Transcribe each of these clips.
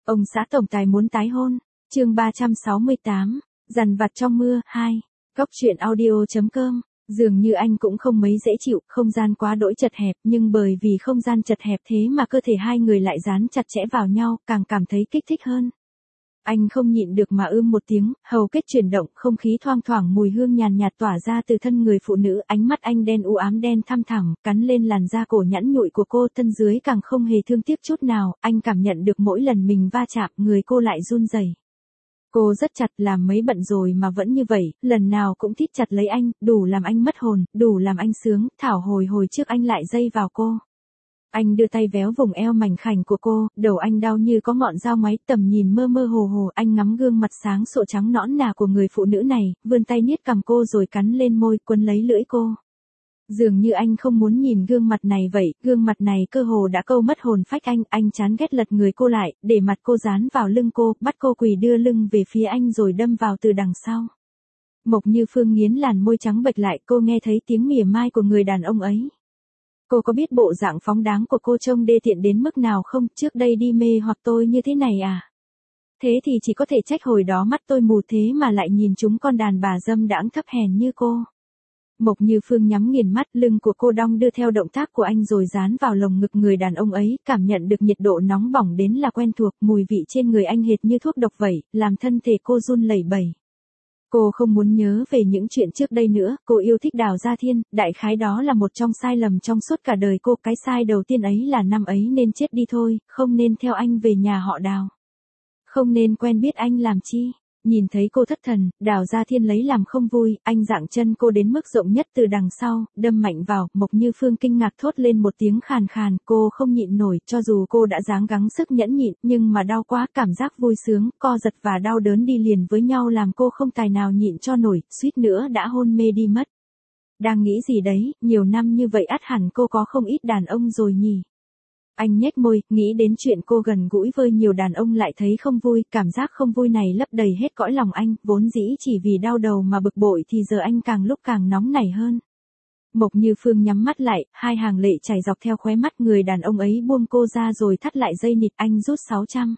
Ông xã tổng tài muốn tái hôn. Chương 368. Dằn vặt trong mưa 2. Góc truyện audio.com. Dường như anh cũng không mấy dễ chịu, không gian quá đỗi chật hẹp, nhưng bởi vì không gian chật hẹp thế mà cơ thể hai người lại dán chặt chẽ vào nhau, càng cảm thấy kích thích hơn. Anh không nhịn được mà một tiếng, hầu kết chuyển động, không khí thoang thoảng mùi hương nhàn nhạt tỏa ra từ thân người phụ nữ, ánh mắt anh đen u ám đen thăm thẳm, cắn lên làn da cổ nhẵn nhụi của cô, thân dưới càng không hề thương tiếc chút nào, anh cảm nhận được mỗi lần mình va chạm, người cô lại run rẩy. Cô rất chặt, làm mấy bận rồi mà vẫn như vậy, lần nào cũng thít chặt lấy anh, đủ làm anh mất hồn, đủ làm anh sướng, thảo hồi trước anh lại dây vào cô. Anh đưa tay véo vùng eo mảnh khảnh của cô, đầu anh đau như có ngọn dao máy, tầm nhìn mơ mơ hồ, anh ngắm gương mặt sáng sộ trắng nõn nà của người phụ nữ này, vươn tay niết cằm cô rồi cắn lên môi, quấn lấy lưỡi cô. Dường như anh không muốn nhìn gương mặt này vậy, gương mặt này cơ hồ đã câu mất hồn phách anh chán ghét lật người cô lại, để mặt cô dán vào lưng cô, bắt cô quỳ đưa lưng về phía anh rồi đâm vào từ đằng sau. Mộc Như Phương nghiến làn môi trắng bệch lại, cô nghe thấy tiếng mỉa mai của người đàn ông ấy. Cô có biết bộ dạng phóng đáng của cô trông đê tiện đến mức nào không, trước đây đi mê hoặc tôi như thế này à? Thế thì chỉ có thể trách hồi đó mắt tôi mù thế mà lại nhìn chúng con đàn bà dâm đãng thấp hèn như cô. Mộc Như Phương nhắm nghiền mắt, lưng của cô đong đưa theo động tác của anh rồi dán vào lồng ngực người đàn ông ấy, cảm nhận được nhiệt độ nóng bỏng đến là quen thuộc, mùi vị trên người anh hệt như thuốc độc vậy, làm thân thể cô run lẩy bẩy. Cô không muốn nhớ về những chuyện trước đây nữa, cô yêu thích Đào Gia Thiên, đại khái đó là một trong sai lầm trong suốt cả đời cô, cái sai đầu tiên ấy là năm ấy nên chết đi thôi, không nên theo anh về nhà họ Đào. Không nên quen biết anh làm chi. Nhìn thấy cô thất thần, Đào Gia Thiên lấy làm không vui, anh giạng chân cô đến mức rộng nhất từ đằng sau, đâm mạnh vào, Mộc Như Phương kinh ngạc thốt lên một tiếng khàn khàn, cô không nhịn nổi, cho dù cô đã ráng gắng sức nhẫn nhịn, nhưng mà đau quá, cảm giác vui sướng, co giật và đau đớn đi liền với nhau làm cô không tài nào nhịn cho nổi, suýt nữa đã hôn mê đi mất. Đang nghĩ gì đấy, nhiều năm như vậy ắt hẳn cô có không ít đàn ông rồi nhỉ. Anh nhếch môi, nghĩ đến chuyện cô gần gũi với nhiều đàn ông lại thấy không vui, cảm giác không vui này lấp đầy hết cõi lòng anh, vốn dĩ chỉ vì đau đầu mà bực bội thì giờ anh càng lúc càng nóng nảy hơn. Mộc Như Phương nhắm mắt lại, hai hàng lệ chảy dọc theo khóe mắt, người đàn ông ấy buông cô ra rồi thắt lại dây nịt, anh rút 600.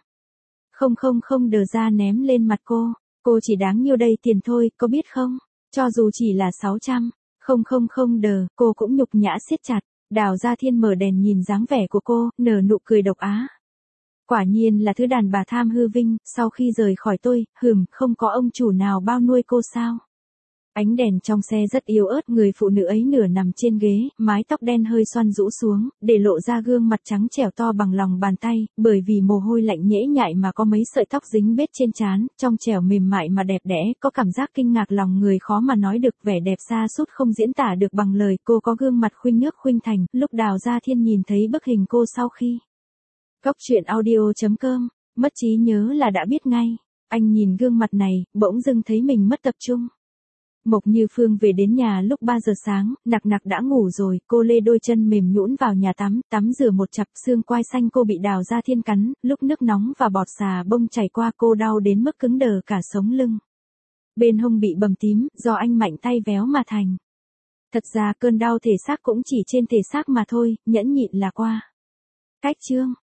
Không đờ ra ném lên mặt cô chỉ đáng nhiêu đây tiền thôi, có biết không? Cho dù chỉ là 600, không đờ, cô cũng nhục nhã siết chặt. Đào Gia Thiên mở đèn nhìn dáng vẻ của cô, nở nụ cười độc á. Quả nhiên là thứ đàn bà tham hư vinh, sau khi rời khỏi tôi, không có ông chủ nào bao nuôi cô sao? Ánh đèn trong xe rất yếu ớt, người phụ nữ ấy nửa nằm trên ghế, mái tóc đen hơi xoăn rũ xuống, để lộ ra gương mặt trắng trẻo to bằng lòng bàn tay, bởi vì mồ hôi lạnh nhễ nhại mà có mấy sợi tóc dính bết trên trán, trong trẻo mềm mại mà đẹp đẽ, có cảm giác kinh ngạc lòng người khó mà nói được, vẻ đẹp xa sút không diễn tả được bằng lời, cô có gương mặt khuynh nước khuynh thành, lúc Đào Gia Thiên nhìn thấy bức hình cô sau khi. Góc truyện audio.com, mất trí nhớ là đã biết ngay, anh nhìn gương mặt này, bỗng dưng thấy mình mất tập trung. Mộc Như Phương về đến nhà lúc 3 giờ sáng, nặc đã ngủ rồi, cô lê đôi chân mềm nhũn vào nhà tắm rửa một chặp, xương quai xanh cô bị Đào Gia Thiên cắn, lúc nước nóng và bọt xà bông chảy qua cô đau đến mức cứng đờ cả sống lưng. Bên hông bị bầm tím, do anh mạnh tay véo mà thành. Thật ra cơn đau thể xác cũng chỉ trên thể xác mà thôi, nhẫn nhịn là qua. Cách chương.